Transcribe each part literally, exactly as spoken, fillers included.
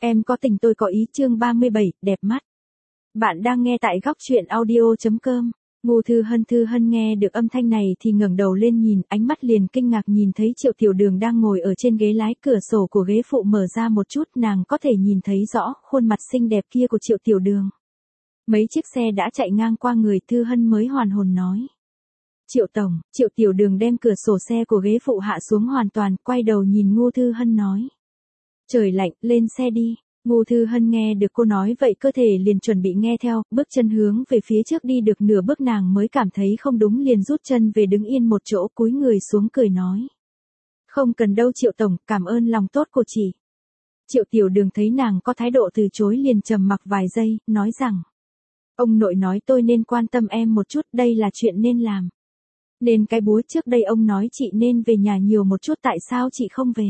Em có tình tôi có ý chương ba mươi bảy, đẹp mắt. Bạn đang nghe tại góc truyện audio.com. Ngô Thư Hân Thư Hân nghe được âm thanh này thì ngẩng đầu lên nhìn, ánh mắt liền kinh ngạc nhìn thấy Triệu Tiểu Đường đang ngồi ở trên ghế lái, cửa sổ của ghế phụ mở ra một chút, nàng có thể nhìn thấy rõ khuôn mặt xinh đẹp kia của Triệu Tiểu Đường. Mấy chiếc xe đã chạy ngang qua người, Thư Hân mới hoàn hồn nói. Triệu Tổng, Triệu Tiểu Đường đem cửa sổ xe của ghế phụ hạ xuống hoàn toàn, quay đầu nhìn Ngô Thư Hân nói. Trời lạnh, lên xe đi. Ngô Thư Hân nghe được cô nói vậy cơ thể liền chuẩn bị nghe theo, bước chân hướng về phía trước đi được nửa bước nàng mới cảm thấy không đúng liền rút chân về đứng yên một chỗ, cúi người xuống cười nói. Không cần đâu Triệu Tổng, cảm ơn lòng tốt của chị. Triệu Tiểu Đường thấy nàng có thái độ từ chối liền trầm mặc vài giây, nói rằng. Ông nội nói tôi nên quan tâm em một chút, đây là chuyện nên làm. Nên cái búa trước đây ông nói chị nên về nhà nhiều một chút, tại sao chị không về?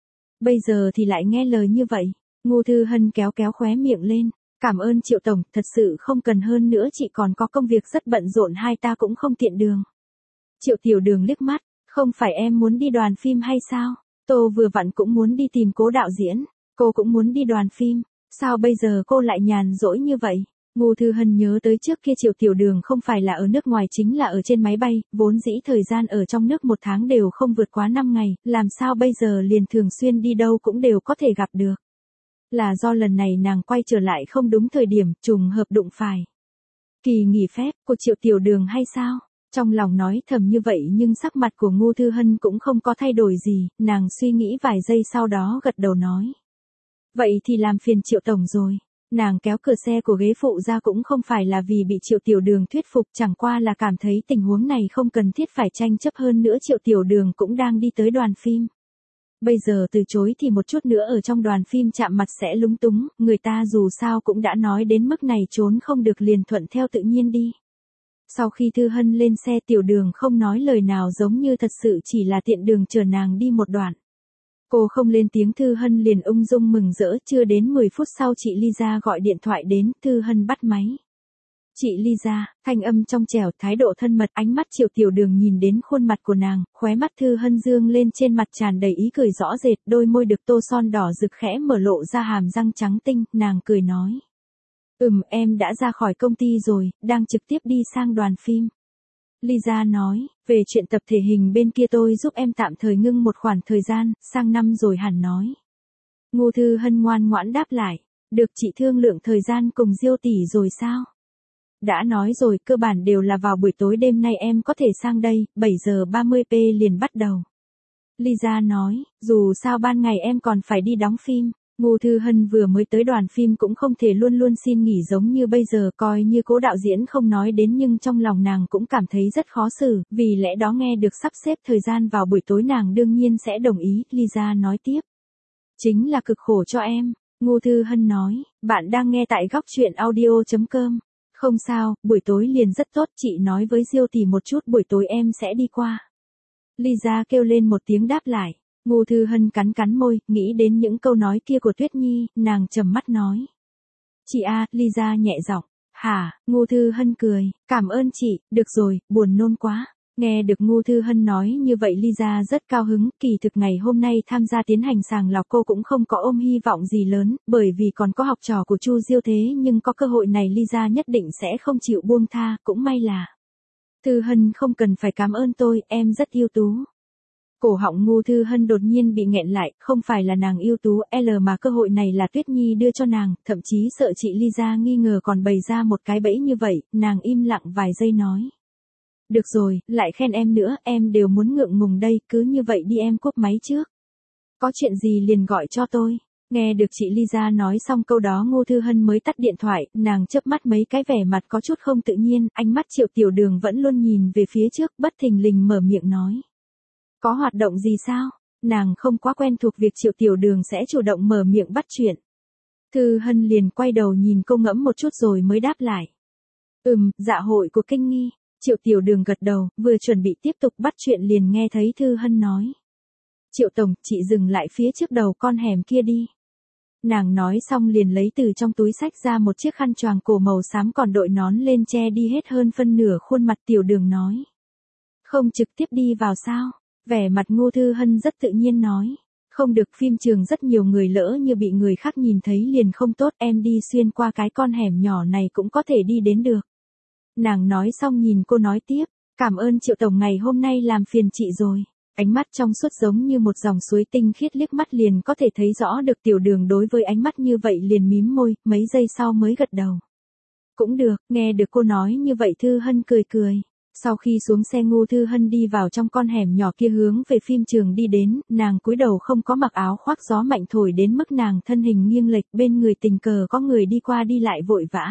Bây giờ thì lại nghe lời như vậy. Ngô Thư Hân kéo kéo khóe miệng lên. Cảm ơn Triệu Tổng, thật sự không cần, hơn nữa chị còn có công việc rất bận rộn, hai ta cũng không tiện đường. Triệu Tiểu Đường liếc mắt. Không phải em muốn đi đoàn phim hay sao? Tô vừa vặn cũng muốn đi tìm Cố đạo diễn. Cô cũng muốn đi đoàn phim. Sao bây giờ cô lại nhàn rỗi như vậy? Ngô Thư Hân nhớ tới trước kia Triệu Tiểu Đường không phải là ở nước ngoài chính là ở trên máy bay, vốn dĩ thời gian ở trong nước một tháng đều không vượt quá năm ngày, làm sao bây giờ liền thường xuyên đi đâu cũng đều có thể gặp được. Là do lần này nàng quay trở lại không đúng thời điểm, trùng hợp đụng phải. Kỳ nghỉ phép của Triệu Tiểu Đường hay sao? Trong lòng nói thầm như vậy nhưng sắc mặt của Ngô Thư Hân cũng không có thay đổi gì, nàng suy nghĩ vài giây sau đó gật đầu nói. Vậy thì làm phiền Triệu Tổng rồi. Nàng kéo cửa xe của ghế phụ ra cũng không phải là vì bị Triệu Tiểu Đường thuyết phục, chẳng qua là cảm thấy tình huống này không cần thiết phải tranh chấp, hơn nữa Triệu Tiểu Đường cũng đang đi tới đoàn phim. Bây giờ từ chối thì một chút nữa ở trong đoàn phim chạm mặt sẽ lúng túng, người ta dù sao cũng đã nói đến mức này, trốn không được liền thuận theo tự nhiên đi. Sau khi Thư Hân lên xe, Tiểu Đường không nói lời nào, giống như thật sự chỉ là tiện đường chờ nàng đi một đoạn. Cô không lên tiếng, Thư Hân liền ung dung mừng rỡ, chưa đến mười phút sau chị Lisa gọi điện thoại đến, Thư Hân bắt máy. Chị Lisa, thanh âm trong trẻo, thái độ thân mật, ánh mắt Triệu Tiểu Đường nhìn đến khuôn mặt của nàng, khóe mắt Thư Hân dương lên, trên mặt tràn đầy ý cười rõ rệt, đôi môi được tô son đỏ rực khẽ mở lộ ra hàm răng trắng tinh, nàng cười nói. Ừm, em đã ra khỏi công ty rồi, đang trực tiếp đi sang đoàn phim. Lisa nói, về chuyện tập thể hình bên kia tôi giúp em tạm thời ngưng một khoảng thời gian, sang năm rồi hẳn nói. Ngô Thư Hân ngoan ngoãn đáp lại, được, chị thương lượng thời gian cùng Diêu tỷ rồi sao? Đã nói rồi, cơ bản đều là vào buổi tối, đêm nay em có thể sang đây, bảy giờ ba mươi p liền bắt đầu. Lisa nói, dù sao ban ngày em còn phải đi đóng phim. Ngô Thư Hân vừa mới tới đoàn phim cũng không thể luôn luôn xin nghỉ giống như bây giờ, coi như Cố đạo diễn không nói đến nhưng trong lòng nàng cũng cảm thấy rất khó xử, vì lẽ đó nghe được sắp xếp thời gian vào buổi tối nàng đương nhiên sẽ đồng ý. Lisa nói tiếp. Chính là cực khổ cho em. Ngô Thư Hân nói, bạn đang nghe tại góc truyện audio.com. Không sao, buổi tối liền rất tốt, chị nói với Diêu tỷ một chút, buổi tối em sẽ đi qua. Lisa kêu lên một tiếng đáp lại. Ngô Thư Hân cắn cắn môi, nghĩ đến những câu nói kia của Tuyết Nhi, nàng trầm mắt nói. Chị a, à, Lisa nhẹ giọng. Hả? Ngô Thư Hân cười, cảm ơn chị, được rồi, buồn nôn quá. Nghe được Ngô Thư Hân nói như vậy Lisa rất cao hứng, kỳ thực ngày hôm nay tham gia tiến hành sàng lọc cô cũng không có ôm hy vọng gì lớn, bởi vì còn có học trò của Chu Diêu, thế nhưng có cơ hội này Lisa nhất định sẽ không chịu buông tha, cũng may là. Thư Hân không cần phải cảm ơn tôi, em rất ưu tú. Cổ họng Ngô Thư Hân đột nhiên bị nghẹn lại, không phải là nàng ưu tú L mà cơ hội này là Tuyết Nhi đưa cho nàng, thậm chí sợ chị Lisa nghi ngờ còn bày ra một cái bẫy như vậy, nàng im lặng vài giây nói. Được rồi, lại khen em nữa, em đều muốn ngượng ngùng đây, cứ như vậy đi, em cúp máy trước. Có chuyện gì liền gọi cho tôi. Nghe được chị Lisa nói xong câu đó Ngô Thư Hân mới tắt điện thoại, nàng chớp mắt mấy cái, vẻ mặt có chút không tự nhiên, ánh mắt Triệu Tiểu Đường vẫn luôn nhìn về phía trước, bất thình lình mở miệng nói. Có hoạt động gì sao? Nàng không quá quen thuộc việc Triệu Tiểu Đường sẽ chủ động mở miệng bắt chuyện. Thư Hân liền quay đầu nhìn cô ngẫm một chút rồi mới đáp lại. Ừm, dạ hội của Kinh Nghi. Triệu Tiểu Đường gật đầu, vừa chuẩn bị tiếp tục bắt chuyện liền nghe thấy Thư Hân nói. Triệu Tổng, chị dừng lại phía trước đầu con hẻm kia đi. Nàng nói xong liền lấy từ trong túi xách ra một chiếc khăn choàng cổ màu xám, còn đội nón lên che đi hết hơn phân nửa khuôn mặt. Tiểu Đường nói. Không trực tiếp đi vào sao? Vẻ mặt Ngô Thư Hân rất tự nhiên nói. Không được, phim trường rất nhiều người, lỡ như bị người khác nhìn thấy liền không tốt, em đi xuyên qua cái con hẻm nhỏ này cũng có thể đi đến được. Nàng nói xong nhìn cô nói tiếp, cảm ơn Triệu tổng, ngày hôm nay làm phiền chị rồi. Ánh mắt trong suốt giống như một dòng suối tinh khiết, liếc mắt liền có thể thấy rõ được. Tiểu Đường đối với ánh mắt như vậy liền mím môi, mấy giây sau mới gật đầu. Cũng được, nghe được cô nói như vậy Thư Hân cười cười. Sau khi xuống xe, Ngô Thư Hân đi vào trong con hẻm nhỏ kia hướng về phim trường đi đến, nàng cúi đầu không có mặc áo khoác, gió mạnh thổi đến mức nàng thân hình nghiêng lệch, bên người tình cờ có người đi qua đi lại vội vã.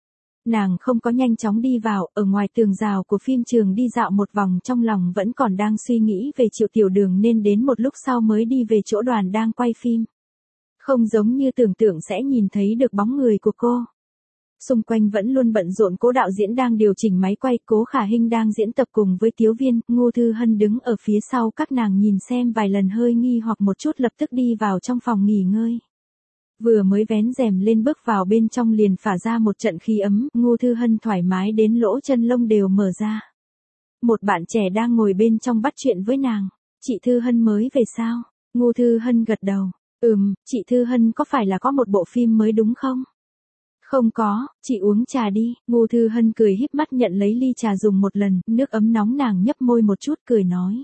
Nàng không có nhanh chóng đi vào, ở ngoài tường rào của phim trường đi dạo một vòng, trong lòng vẫn còn đang suy nghĩ về Triệu Tiểu Đường nên đến một lúc sau mới đi về chỗ đoàn đang quay phim. Không giống như tưởng tượng sẽ nhìn thấy được bóng người của cô. Xung quanh vẫn luôn bận rộn, Cố đạo diễn đang điều chỉnh máy quay, Cố Khả Hinh đang diễn tập cùng với Tiếu Viên, Ngô Thư Hân đứng ở phía sau các nàng nhìn xem vài lần hơi nghi hoặc một chút, lập tức đi vào trong phòng nghỉ ngơi. Vừa mới vén rèm lên bước vào bên trong liền phả ra một trận khí ấm, Ngô Thư Hân thoải mái đến lỗ chân lông đều mở ra. Một bạn trẻ đang ngồi bên trong bắt chuyện với nàng, chị Thư Hân mới về sao? Ngô Thư Hân gật đầu, ừm, chị Thư Hân có phải là có một bộ phim mới đúng không? Không có, chị uống trà đi. Ngô Thư Hân cười híp mắt nhận lấy ly trà dùng một lần, nước ấm nóng, nàng nhấp môi một chút cười nói.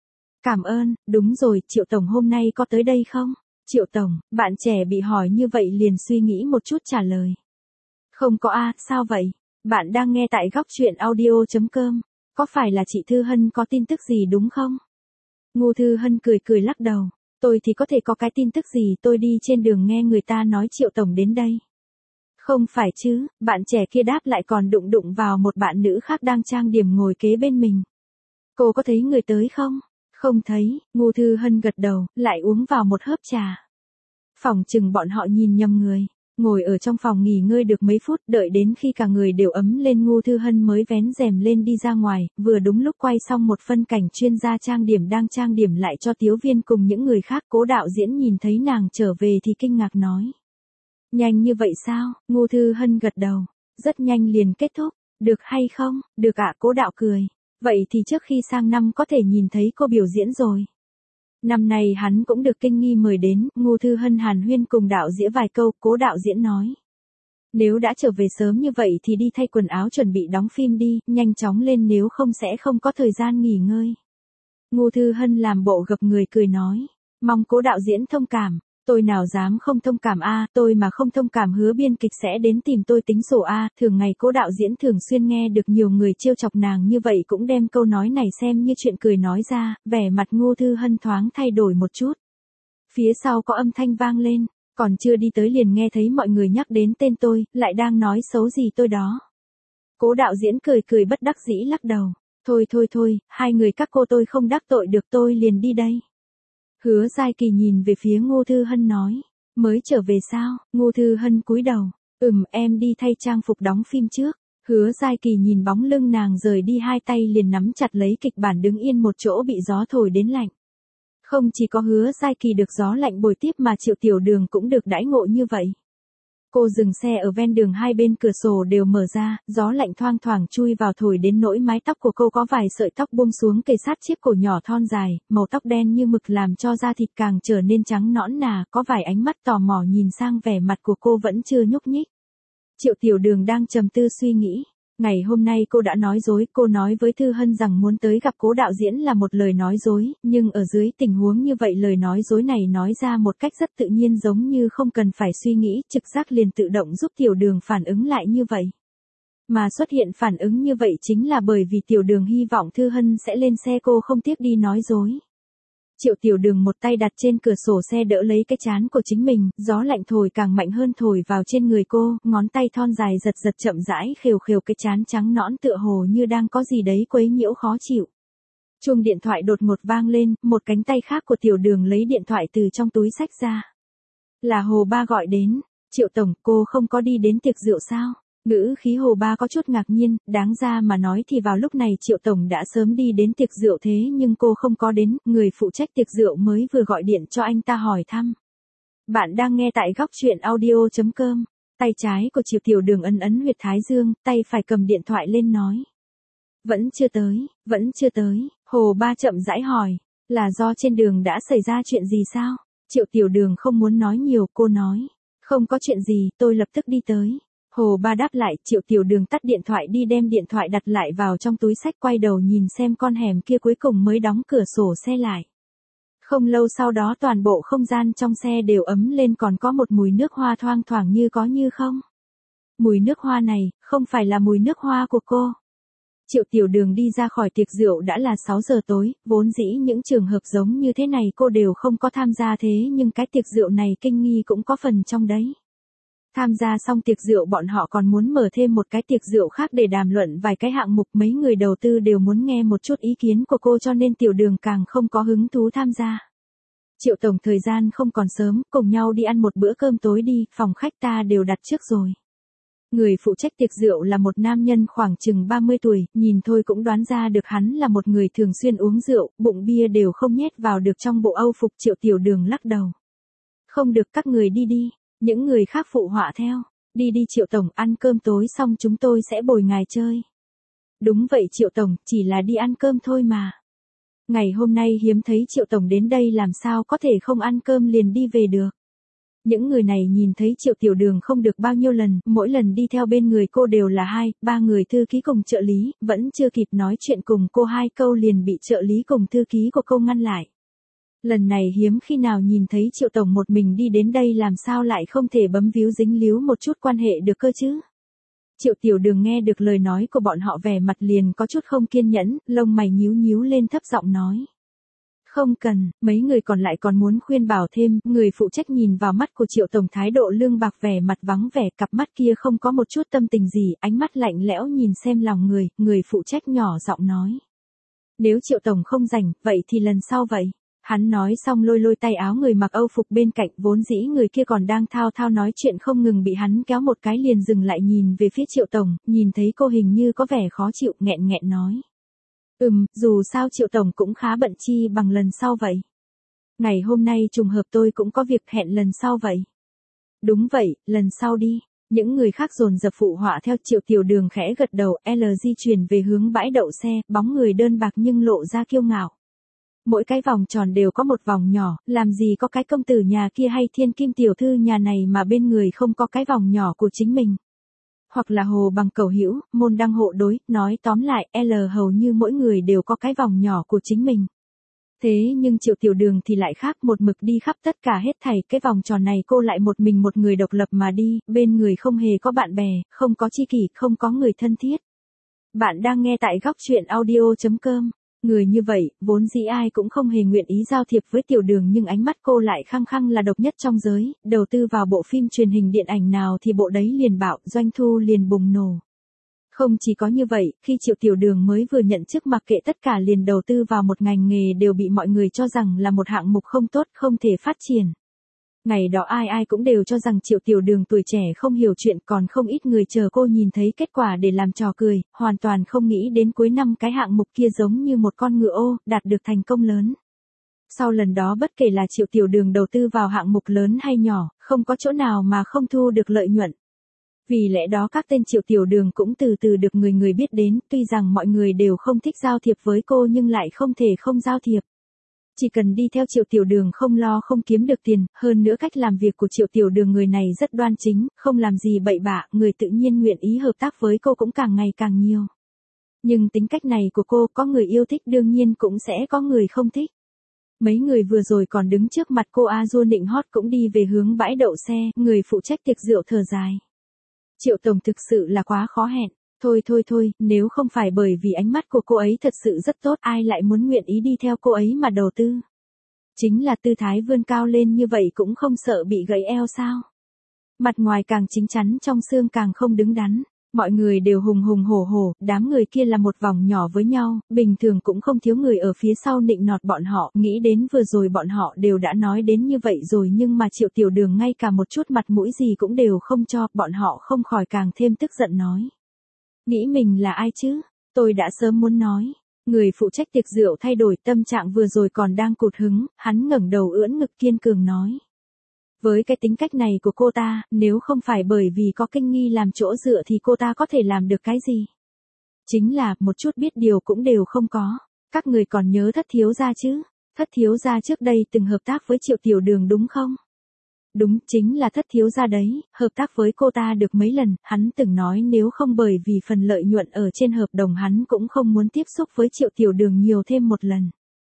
Cảm ơn, đúng rồi, Triệu tổng hôm nay có tới đây không? Triệu tổng, bạn trẻ bị hỏi như vậy liền suy nghĩ một chút trả lời. Không có a, sao vậy? Bạn đang nghe tại góc truyện audio chấm com. Có phải là chị Thư Hân có tin tức gì đúng không? Ngô Thư Hân cười cười lắc đầu. Tôi thì có thể có cái tin tức gì, tôi đi trên đường nghe người ta nói Triệu tổng đến đây. Không phải chứ, bạn trẻ kia đáp lại, còn đụng đụng vào một bạn nữ khác đang trang điểm ngồi kế bên mình. Cô có thấy người tới không? Không thấy, Ngô Thư Hân gật đầu, lại uống vào một hớp trà. Phòng chừng bọn họ nhìn nhầm người. Ngồi ở trong phòng nghỉ ngơi được mấy phút, đợi đến khi cả người đều ấm lên Ngô Thư Hân mới vén rèm lên đi ra ngoài, vừa đúng lúc quay xong một phân cảnh chuyên gia trang điểm đang trang điểm lại cho Tiếu Viên cùng những người khác. Cố đạo diễn nhìn thấy nàng trở về thì kinh ngạc nói. Nhanh như vậy sao? Ngô Thư Hân gật đầu. Rất nhanh liền kết thúc. Được hay không? Được ạ, Cố đạo cười. Vậy thì trước khi sang năm có thể nhìn thấy cô biểu diễn rồi. Năm nay hắn cũng được kinh nghi mời đến, Ngô Thư Hân hàn huyên cùng đạo diễn vài câu, Cố đạo diễn nói. Nếu đã trở về sớm như vậy thì đi thay quần áo chuẩn bị đóng phim đi, nhanh chóng lên nếu không sẽ không có thời gian nghỉ ngơi. Ngô Thư Hân làm bộ gập người cười nói. Mong Cố đạo diễn thông cảm. Tôi nào dám không thông cảm a, tôi mà không thông cảm hứa biên kịch sẽ đến tìm tôi tính sổ a. Thường ngày Cố đạo diễn thường xuyên nghe được nhiều người trêu chọc nàng như vậy cũng đem câu nói này xem như chuyện cười nói ra, vẻ mặt Ngô Thư Hân thoáng thay đổi một chút. Phía sau có âm thanh vang lên, còn chưa đi tới liền nghe thấy mọi người nhắc đến tên tôi, lại đang nói xấu gì tôi đó. Cố đạo diễn cười cười bất đắc dĩ lắc đầu, thôi thôi thôi, hai người các cô tôi không đắc tội được, tôi liền đi đây. Hứa Giai Kỳ nhìn về phía Ngô Thư Hân nói, mới trở về sao? Ngô Thư Hân cúi đầu, ừm, em đi thay trang phục đóng phim trước. Hứa Giai Kỳ nhìn bóng lưng nàng rời đi, hai tay liền nắm chặt lấy kịch bản đứng yên một chỗ bị gió thổi đến lạnh. Không chỉ có Hứa Giai Kỳ được gió lạnh bồi tiếp mà Triệu Tiểu Đường cũng được đãi ngộ như vậy. Cô dừng xe ở ven đường, hai bên cửa sổ đều mở ra, gió lạnh thoang thoảng chui vào thổi đến nỗi mái tóc của cô có vài sợi tóc buông xuống kề sát chiếc cổ nhỏ thon dài, màu tóc đen như mực làm cho da thịt càng trở nên trắng nõn nà, có vài ánh mắt tò mò nhìn sang vẻ mặt của cô vẫn chưa nhúc nhích. Triệu Tiểu Đường đang trầm tư suy nghĩ. Ngày hôm nay cô đã nói dối, cô nói với Thư Hân rằng muốn tới gặp Cố đạo diễn là một lời nói dối, nhưng ở dưới tình huống như vậy lời nói dối này nói ra một cách rất tự nhiên giống như không cần phải suy nghĩ, trực giác liền tự động giúp Tiểu Đường phản ứng lại như vậy. Mà xuất hiện phản ứng như vậy chính là bởi vì Tiểu Đường hy vọng Thư Hân sẽ lên xe, cô không tiếc đi nói dối. Triệu Tiểu Đường một tay đặt trên cửa sổ xe đỡ lấy cái trán của chính mình, gió lạnh thổi càng mạnh hơn thổi vào trên người cô, ngón tay thon dài giật giật chậm rãi khều khều cái trán trắng nõn tựa hồ như đang có gì đấy quấy nhiễu khó chịu. Chuông điện thoại đột ngột vang lên, một cánh tay khác của Tiểu Đường lấy điện thoại từ trong túi xách ra. Là Hồ Ba gọi đến, Triệu tổng, cô không có đi đến tiệc rượu sao? Ngữ khí Hồ Ba có chút ngạc nhiên, đáng ra mà nói thì vào lúc này Triệu tổng đã sớm đi đến tiệc rượu thế nhưng cô không có đến, người phụ trách tiệc rượu mới vừa gọi điện cho anh ta hỏi thăm. Bạn đang nghe tại góc truyện audio chấm com, tay trái của Triệu Tiểu Đường ấn ấn huyệt thái dương, tay phải cầm điện thoại lên nói. Vẫn chưa tới, vẫn chưa tới, Hồ Ba chậm rãi hỏi, là do trên đường đã xảy ra chuyện gì sao? Triệu Tiểu Đường không muốn nói nhiều, cô nói. Không có chuyện gì, tôi lập tức đi tới. Hồ Ba đáp lại, Triệu Tiểu Đường tắt điện thoại đi đem điện thoại đặt lại vào trong túi xách quay đầu nhìn xem con hẻm kia cuối cùng mới đóng cửa sổ xe lại. Không lâu sau đó toàn bộ không gian trong xe đều ấm lên còn có một mùi nước hoa thoang thoảng như có như không. Mùi nước hoa này, không phải là mùi nước hoa của cô. Triệu Tiểu Đường đi ra khỏi tiệc rượu đã là sáu giờ tối, vốn dĩ những trường hợp giống như thế này cô đều không có tham gia thế nhưng cái tiệc rượu này kinh nghi cũng có phần trong đấy. Tham gia xong tiệc rượu bọn họ còn muốn mở thêm một cái tiệc rượu khác để đàm luận vài cái hạng mục mấy người đầu tư đều muốn nghe một chút ý kiến của cô cho nên Tiểu Đường càng không có hứng thú tham gia. Triệu Tổng thời gian không còn sớm, cùng nhau đi ăn một bữa cơm tối đi, phòng khách ta đều đặt trước rồi. Người phụ trách tiệc rượu là một nam nhân khoảng chừng ba mươi tuổi, nhìn thôi cũng đoán ra được hắn là một người thường xuyên uống rượu, bụng bia đều không nhét vào được trong bộ âu phục. Triệu Tiểu Đường lắc đầu. Không được, các người đi đi, những người khác phụ họa theo. Đi đi Triệu Tổng, ăn cơm tối xong chúng tôi sẽ bồi ngài chơi. Đúng vậy Triệu Tổng, chỉ là đi ăn cơm thôi mà. Ngày hôm nay hiếm thấy Triệu Tổng đến đây làm sao có thể không ăn cơm liền đi về được. Những người này nhìn thấy Triệu Tiểu Đường không được bao nhiêu lần, mỗi lần đi theo bên người cô đều là hai, ba người thư ký cùng trợ lý, vẫn chưa kịp nói chuyện cùng cô hai câu liền bị trợ lý cùng thư ký của cô ngăn lại. Lần này hiếm khi nào nhìn thấy Triệu Tổng một mình đi đến đây làm sao lại không thể bấm víu dính líu một chút quan hệ được cơ chứ. Triệu Tiểu Đường nghe được lời nói của bọn họ vẻ mặt liền có chút không kiên nhẫn, lông mày nhíu nhíu lên thấp giọng nói. Không cần, mấy người còn lại còn muốn khuyên bảo thêm, người phụ trách nhìn vào mắt của Triệu Tổng thái độ lương bạc vẻ mặt vắng vẻ, cặp mắt kia không có một chút tâm tình gì, ánh mắt lạnh lẽo nhìn xem lòng người, người phụ trách nhỏ giọng nói. Nếu Triệu Tổng không rảnh, vậy thì lần sau vậy. Hắn nói xong lôi lôi tay áo người mặc âu phục bên cạnh, vốn dĩ người kia còn đang thao thao nói chuyện không ngừng bị hắn kéo một cái liền dừng lại nhìn về phía Triệu Tổng, nhìn thấy cô hình như có vẻ khó chịu, nghẹn nghẹn nói. Ừm, dù sao Triệu Tổng cũng khá bận, chi bằng lần sau vậy. Ngày hôm nay trùng hợp tôi cũng có việc, hẹn lần sau vậy. Đúng vậy, lần sau đi. Những người khác dồn dập phụ họa theo. Triệu Tiểu Đường khẽ gật đầu, L di chuyển về hướng bãi đậu xe, bóng người đơn bạc nhưng lộ ra kiêu ngạo. Mỗi cái vòng tròn đều có một vòng nhỏ, làm gì có cái công tử nhà kia hay thiên kim tiểu thư nhà này mà bên người không có cái vòng nhỏ của chính mình. Hoặc là hồ bằng cầu hữu, môn đăng hộ đối, nói tóm lại, L hầu như mỗi người đều có cái vòng nhỏ của chính mình. Thế nhưng Triệu Tiểu Đường thì lại khác, một mực đi khắp tất cả hết thảy cái vòng tròn này cô lại một mình một người độc lập mà đi, bên người không hề có bạn bè, không có tri kỷ, không có người thân thiết. Bạn đang nghe tại góc truyện audio chấm com. Người như vậy, vốn dĩ ai cũng không hề nguyện ý giao thiệp với Tiểu Đường nhưng ánh mắt cô lại khăng khăng là độc nhất trong giới, đầu tư vào bộ phim truyền hình điện ảnh nào thì bộ đấy liền bạo, doanh thu liền bùng nổ. Không chỉ có như vậy, khi Triệu Tiểu Đường mới vừa nhận chức mặc kệ tất cả liền đầu tư vào một ngành nghề đều bị mọi người cho rằng là một hạng mục không tốt, không thể phát triển. Ngày đó ai ai cũng đều cho rằng Triệu Tiểu Đường tuổi trẻ không hiểu chuyện, còn không ít người chờ cô nhìn thấy kết quả để làm trò cười, hoàn toàn không nghĩ đến cuối năm cái hạng mục kia giống như một con ngựa ô, đạt được thành công lớn. Sau lần đó bất kể là Triệu Tiểu Đường đầu tư vào hạng mục lớn hay nhỏ, không có chỗ nào mà không thu được lợi nhuận. Vì lẽ đó các tên Triệu Tiểu Đường cũng từ từ được người người biết đến, tuy rằng mọi người đều không thích giao thiệp với cô nhưng lại không thể không giao thiệp. Chỉ cần đi theo Triệu Tiểu Đường không lo không kiếm được tiền, hơn nữa cách làm việc của Triệu Tiểu Đường người này rất đoan chính, không làm gì bậy bạ, người tự nhiên nguyện ý hợp tác với cô cũng càng ngày càng nhiều. Nhưng tính cách này của cô, có người yêu thích đương nhiên cũng sẽ có người không thích. Mấy người vừa rồi còn đứng trước mặt cô A Du nịnh hót cũng đi về hướng bãi đậu xe, người phụ trách tiệc rượu thở dài. Triệu Tổng thực sự là quá khó hẹn. Thôi thôi thôi, nếu không phải bởi vì ánh mắt của cô ấy thật sự rất tốt, ai lại muốn nguyện ý đi theo cô ấy mà đầu tư. Chính là tư thái vươn cao lên như vậy cũng không sợ bị gãy eo sao. Mặt ngoài càng chín chắn trong xương càng không đứng đắn. Mọi người đều hùng hùng hổ hổ, đám người kia là một vòng nhỏ với nhau, bình thường cũng không thiếu người ở phía sau nịnh nọt bọn họ, nghĩ đến vừa rồi bọn họ đều đã nói đến như vậy rồi nhưng mà Triệu Tiểu Đường ngay cả một chút mặt mũi gì cũng đều không cho, bọn họ không khỏi càng thêm tức giận nói. Nghĩ mình là ai chứ? Tôi đã sớm muốn nói. Người phụ trách tiệc rượu thay đổi tâm trạng vừa rồi còn đang cụt hứng, hắn ngẩng đầu ưỡn ngực kiên cường nói. Với cái tính cách này của cô ta, nếu không phải bởi vì có kinh nghi làm chỗ dựa thì cô ta có thể làm được cái gì? Chính là, một chút biết điều cũng đều không có. Các người còn nhớ Thất thiếu gia chứ? Thất thiếu gia trước đây từng hợp tác với Triệu Tiểu Đường đúng không? Đúng, chính là thất thiếu gia đấy, hợp tác với cô ta được mấy lần, hắn từng nói nếu không bởi vì phần lợi nhuận ở trên hợp đồng hắn cũng không muốn tiếp xúc với Triệu Tiểu Đường nhiều thêm một lần.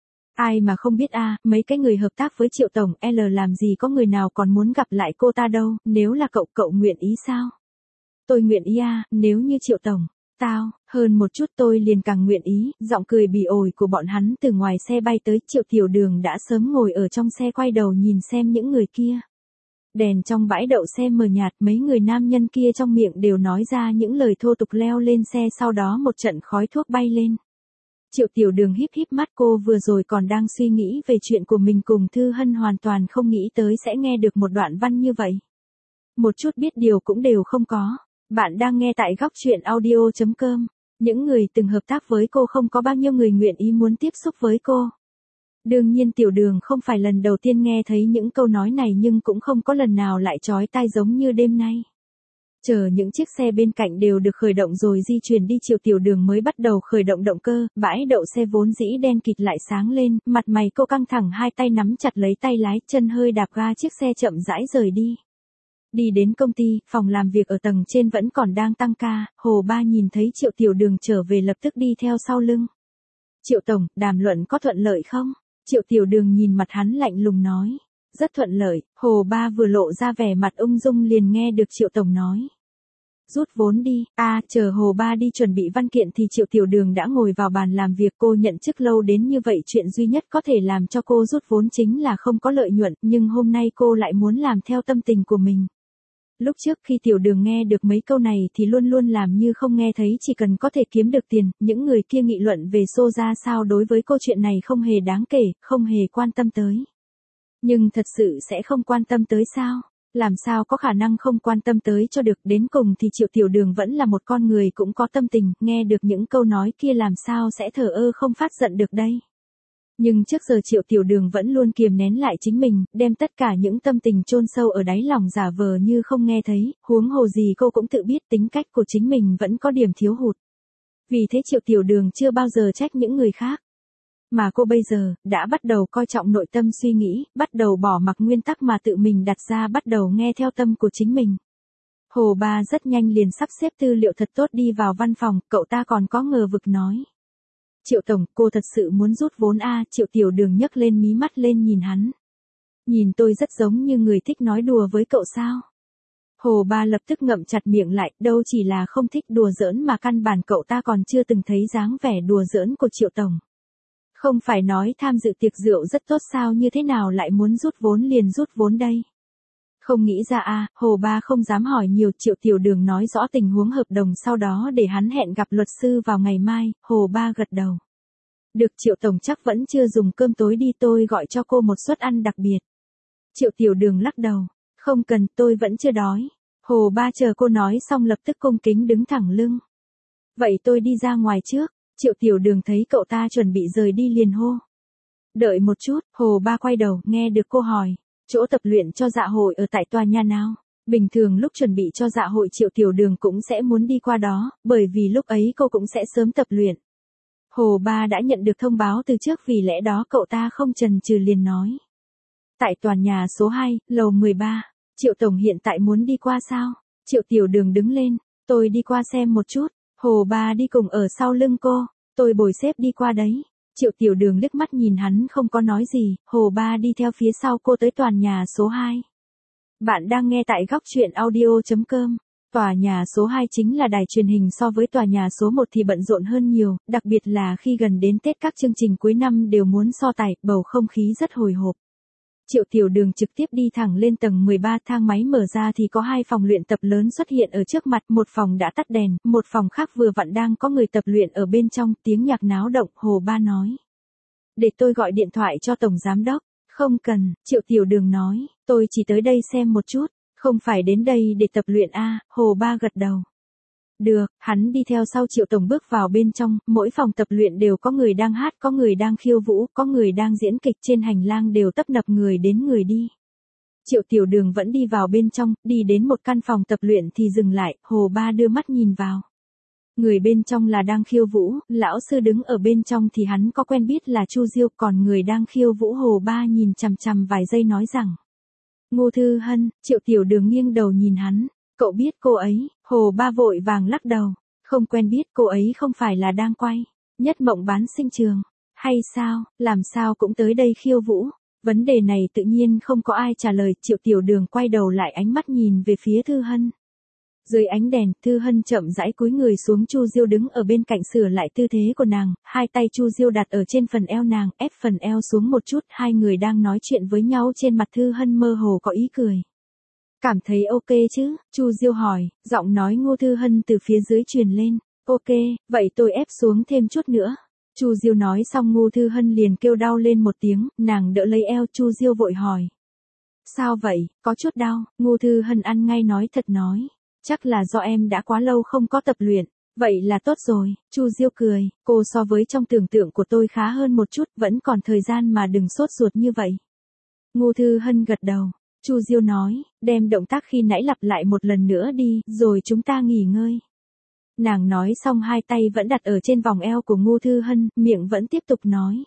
Ai mà không biết a, mấy cái người hợp tác với Triệu Tổng L làm gì có người nào còn muốn gặp lại cô ta đâu, nếu là cậu cậu nguyện ý sao? Tôi nguyện ý a, nếu như Triệu Tổng, tao, hơn một chút tôi liền càng nguyện ý, giọng cười bỉ ổi của bọn hắn từ ngoài xe bay tới, Triệu Tiểu Đường đã sớm ngồi ở trong xe quay đầu nhìn xem những người kia. Đèn trong bãi đậu xe mờ nhạt, mấy người nam nhân kia trong miệng đều nói ra những lời thô tục, leo lên xe sau đó một trận khói thuốc bay lên. Triệu Tiểu Đường híp híp mắt, cô vừa rồi còn đang suy nghĩ về chuyện của mình cùng Thư Hân, hoàn toàn không nghĩ tới sẽ nghe được một đoạn văn như vậy. Một chút biết điều cũng đều không có. Bạn đang nghe tại góc truyện audio chấm com. Những người từng hợp tác với cô không có bao nhiêu người nguyện ý muốn tiếp xúc với cô. Đương nhiên Tiểu Đường không phải lần đầu tiên nghe thấy những câu nói này, nhưng cũng không có lần nào lại chói tai giống như đêm nay. Chờ những chiếc xe bên cạnh đều được khởi động rồi di chuyển đi, Triệu Tiểu Đường mới bắt đầu khởi động động cơ, bãi đậu xe vốn dĩ đen kịt lại sáng lên, mặt mày cô căng thẳng, hai tay nắm chặt lấy tay lái, chân hơi đạp ga, chiếc xe chậm rãi rời đi. Đi đến công ty, phòng làm việc ở tầng trên vẫn còn đang tăng ca, Hồ Ba nhìn thấy Triệu Tiểu Đường trở về lập tức đi theo sau lưng. Triệu Tổng, đàm luận có thuận lợi không? Triệu Tiểu Đường nhìn mặt hắn lạnh lùng nói. Rất thuận lợi, Hồ Ba vừa lộ ra vẻ mặt ung dung liền nghe được Triệu Tổng nói. Rút vốn đi, a à, chờ Hồ Ba đi chuẩn bị văn kiện thì Triệu Tiểu Đường đã ngồi vào bàn làm việc, cô nhận chức lâu đến như vậy, chuyện duy nhất có thể làm cho cô rút vốn chính là không có lợi nhuận, nhưng hôm nay cô lại muốn làm theo tâm tình của mình. Lúc trước khi Tiểu Đường nghe được mấy câu này thì luôn luôn làm như không nghe thấy, chỉ cần có thể kiếm được tiền, những người kia nghị luận về xô ra sao đối với câu chuyện này không hề đáng kể, không hề quan tâm tới. Nhưng thật sự sẽ không quan tâm tới sao? Làm sao có khả năng không quan tâm tới cho được, đến cùng thì Triệu Tiểu Đường vẫn là một con người cũng có tâm tình, nghe được những câu nói kia làm sao sẽ thờ ơ không phát giận được đây. Nhưng trước giờ Triệu Tiểu Đường vẫn luôn kiềm nén lại chính mình, đem tất cả những tâm tình chôn sâu ở đáy lòng giả vờ như không nghe thấy, huống hồ gì cô cũng tự biết tính cách của chính mình vẫn có điểm thiếu hụt. Vì thế Triệu Tiểu Đường chưa bao giờ trách những người khác. Mà cô bây giờ, đã bắt đầu coi trọng nội tâm suy nghĩ, bắt đầu bỏ mặc nguyên tắc mà tự mình đặt ra, bắt đầu nghe theo tâm của chính mình. Hồ Ba rất nhanh liền sắp xếp tư liệu thật tốt đi vào văn phòng, cậu ta còn có ngờ vực nói. Triệu Tổng, cô thật sự muốn rút vốn a? Triệu Tiểu Đường nhấc lên mí mắt lên nhìn hắn. Nhìn tôi rất giống như người thích nói đùa với cậu sao? Hồ Ba lập tức ngậm chặt miệng lại, đâu chỉ là không thích đùa giỡn mà căn bản cậu ta còn chưa từng thấy dáng vẻ đùa giỡn của Triệu Tổng. Không phải nói tham dự tiệc rượu rất tốt sao, như thế nào lại muốn rút vốn liền rút vốn đây? Không nghĩ ra a, Hồ Ba không dám hỏi nhiều, Triệu Tiểu Đường nói rõ tình huống hợp đồng sau đó để hắn hẹn gặp luật sư vào ngày mai, Hồ Ba gật đầu. Được, Triệu Tổng chắc vẫn chưa dùng cơm tối đi, tôi gọi cho cô một suất ăn đặc biệt. Triệu Tiểu Đường lắc đầu, không cần, tôi vẫn chưa đói. Hồ Ba chờ cô nói xong lập tức cung kính đứng thẳng lưng. Vậy tôi đi ra ngoài trước. Triệu Tiểu Đường thấy cậu ta chuẩn bị rời đi liền hô. Đợi một chút, Hồ Ba quay đầu, nghe được cô hỏi. Chỗ tập luyện cho dạ hội ở tại tòa nhà nào? Bình thường lúc chuẩn bị cho dạ hội Triệu Tiểu Đường cũng sẽ muốn đi qua đó, bởi vì lúc ấy cô cũng sẽ sớm tập luyện. Hồ Ba đã nhận được thông báo từ trước, vì lẽ đó cậu ta không chần chừ liền nói. Tại tòa nhà số hai, lầu mười ba, Triệu Tổng hiện tại muốn đi qua sao? Triệu Tiểu Đường đứng lên, tôi đi qua xem một chút. Hồ Ba đi cùng ở sau lưng cô, tôi bồi xếp đi qua đấy. Triệu Tiểu Đường liếc mắt nhìn hắn không có nói gì, Hồ Ba đi theo phía sau cô tới tòa nhà số hai. Bạn đang nghe tại góc truyện audio chấm com. Tòa nhà số hai chính là đài truyền hình, so với tòa nhà số một thì bận rộn hơn nhiều, đặc biệt là khi gần đến Tết các chương trình cuối năm đều muốn so tài, bầu không khí rất hồi hộp. Triệu Tiểu Đường trực tiếp đi thẳng lên tầng mười ba, thang máy mở ra thì có hai phòng luyện tập lớn xuất hiện ở trước mặt, một phòng đã tắt đèn, một phòng khác vừa vặn đang có người tập luyện ở bên trong, tiếng nhạc náo động, Hồ Ba nói. Để tôi gọi điện thoại cho Tổng Giám Đốc. Không cần, Triệu Tiểu Đường nói, tôi chỉ tới đây xem một chút, không phải đến đây để tập luyện a, Hồ Ba gật đầu. Được, hắn đi theo sau Triệu Tổng bước vào bên trong, mỗi phòng tập luyện đều có người đang hát, có người đang khiêu vũ, có người đang diễn kịch, trên hành lang đều tấp nập người đến người đi. Triệu Tiểu Đường vẫn đi vào bên trong, đi đến một căn phòng tập luyện thì dừng lại, Hồ Ba đưa mắt nhìn vào. Người bên trong là đang khiêu vũ, lão sư đứng ở bên trong thì hắn có quen biết là Chu Diêu, còn người đang khiêu vũ Hồ Ba nhìn chằm chằm vài giây nói rằng. Ngô Thư Hân. Triệu Tiểu Đường nghiêng đầu nhìn hắn, cậu biết cô ấy? Hồ Ba vội vàng lắc đầu, không quen biết, cô ấy không phải là đang quay Nhất Mộng Bán Sinh Trường hay sao, làm sao cũng tới đây khiêu vũ? Vấn đề này tự nhiên không có ai trả lời. Triệu Tiểu Đường quay đầu lại, ánh mắt nhìn về phía Thư Hân. Dưới ánh đèn, Thư Hân chậm rãi cúi người xuống, Chu Diêu đứng ở bên cạnh sửa lại tư thế của nàng, hai tay Chu Diêu đặt ở trên phần eo nàng, ép phần eo xuống một chút, hai người đang nói chuyện với nhau, trên mặt Thư Hân mơ hồ có ý cười. Cảm thấy ok chứ? Chu Diêu hỏi, giọng nói Ngô Thư Hân từ phía dưới truyền lên. Ok, vậy tôi ép xuống thêm chút nữa. Chu Diêu nói xong Ngô Thư Hân liền kêu đau lên một tiếng, nàng đỡ lấy eo Chu Diêu vội hỏi. Sao vậy, có chút đau? Ngô Thư Hân ăn ngay nói thật nói. Chắc là do em đã quá lâu không có tập luyện. Vậy là tốt rồi. Chu Diêu cười, cô so với trong tưởng tượng của tôi khá hơn một chút, vẫn còn thời gian mà đừng sốt ruột như vậy. Ngô Thư Hân gật đầu. Chu Diêu nói, đem động tác khi nãy lặp lại một lần nữa đi, rồi chúng ta nghỉ ngơi. Nàng nói xong hai tay vẫn đặt ở trên vòng eo của Ngô Thư Hân, miệng vẫn tiếp tục nói.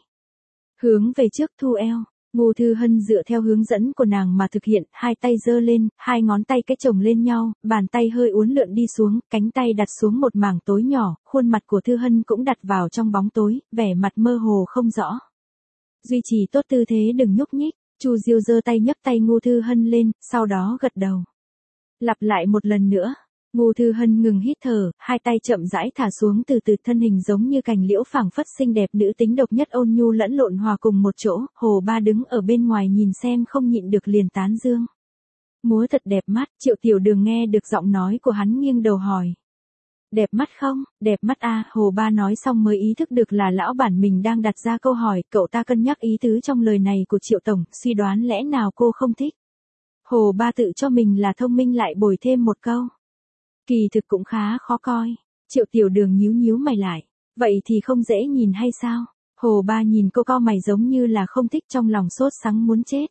Hướng về trước thu eo. Ngô Thư Hân dựa theo hướng dẫn của nàng mà thực hiện, hai tay giơ lên, hai ngón tay cái chồng lên nhau, bàn tay hơi uốn lượn đi xuống, cánh tay đặt xuống một mảng tối nhỏ, khuôn mặt của Thư Hân cũng đặt vào trong bóng tối, vẻ mặt mơ hồ không rõ. Duy trì tốt tư thế, đừng nhúc nhích. Chu Diêu giơ tay nhấc tay Ngô Thư Hân lên, sau đó gật đầu. Lặp lại một lần nữa. Ngô Thư Hân ngừng hít thở, hai tay chậm rãi thả xuống, từ từ thân hình giống như cành liễu phảng phất xinh đẹp, nữ tính độc nhất, ôn nhu lẫn lộn hòa cùng một chỗ. Hồ Ba đứng ở bên ngoài nhìn xem không nhịn được liền tán dương. Múa thật đẹp mắt. Triệu Tiểu Đường nghe được giọng nói của hắn nghiêng đầu hỏi. Đẹp mắt không? Đẹp mắt a. Hồ Ba nói xong mới ý thức được là lão bản mình đang đặt ra câu hỏi, cậu ta cân nhắc ý tứ trong lời này của Triệu Tổng, suy đoán lẽ nào cô không thích. Hồ Ba tự cho mình là thông minh lại bồi thêm một câu. Kỳ thực cũng khá khó coi. Triệu Tiểu Đường nhíu nhíu mày lại. Vậy thì không dễ nhìn hay sao? Hồ Ba nhìn cô cau mày giống như là không thích, trong lòng sốt sắng muốn chết.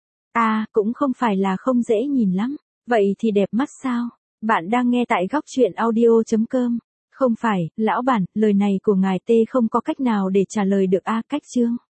À, cũng không phải là không dễ nhìn lắm. Vậy thì đẹp mắt sao? Bạn đang nghe tại góc truyện audio chấm com. Không phải, lão bản, lời này của ngài T không có cách nào để trả lời được a. Cách chương.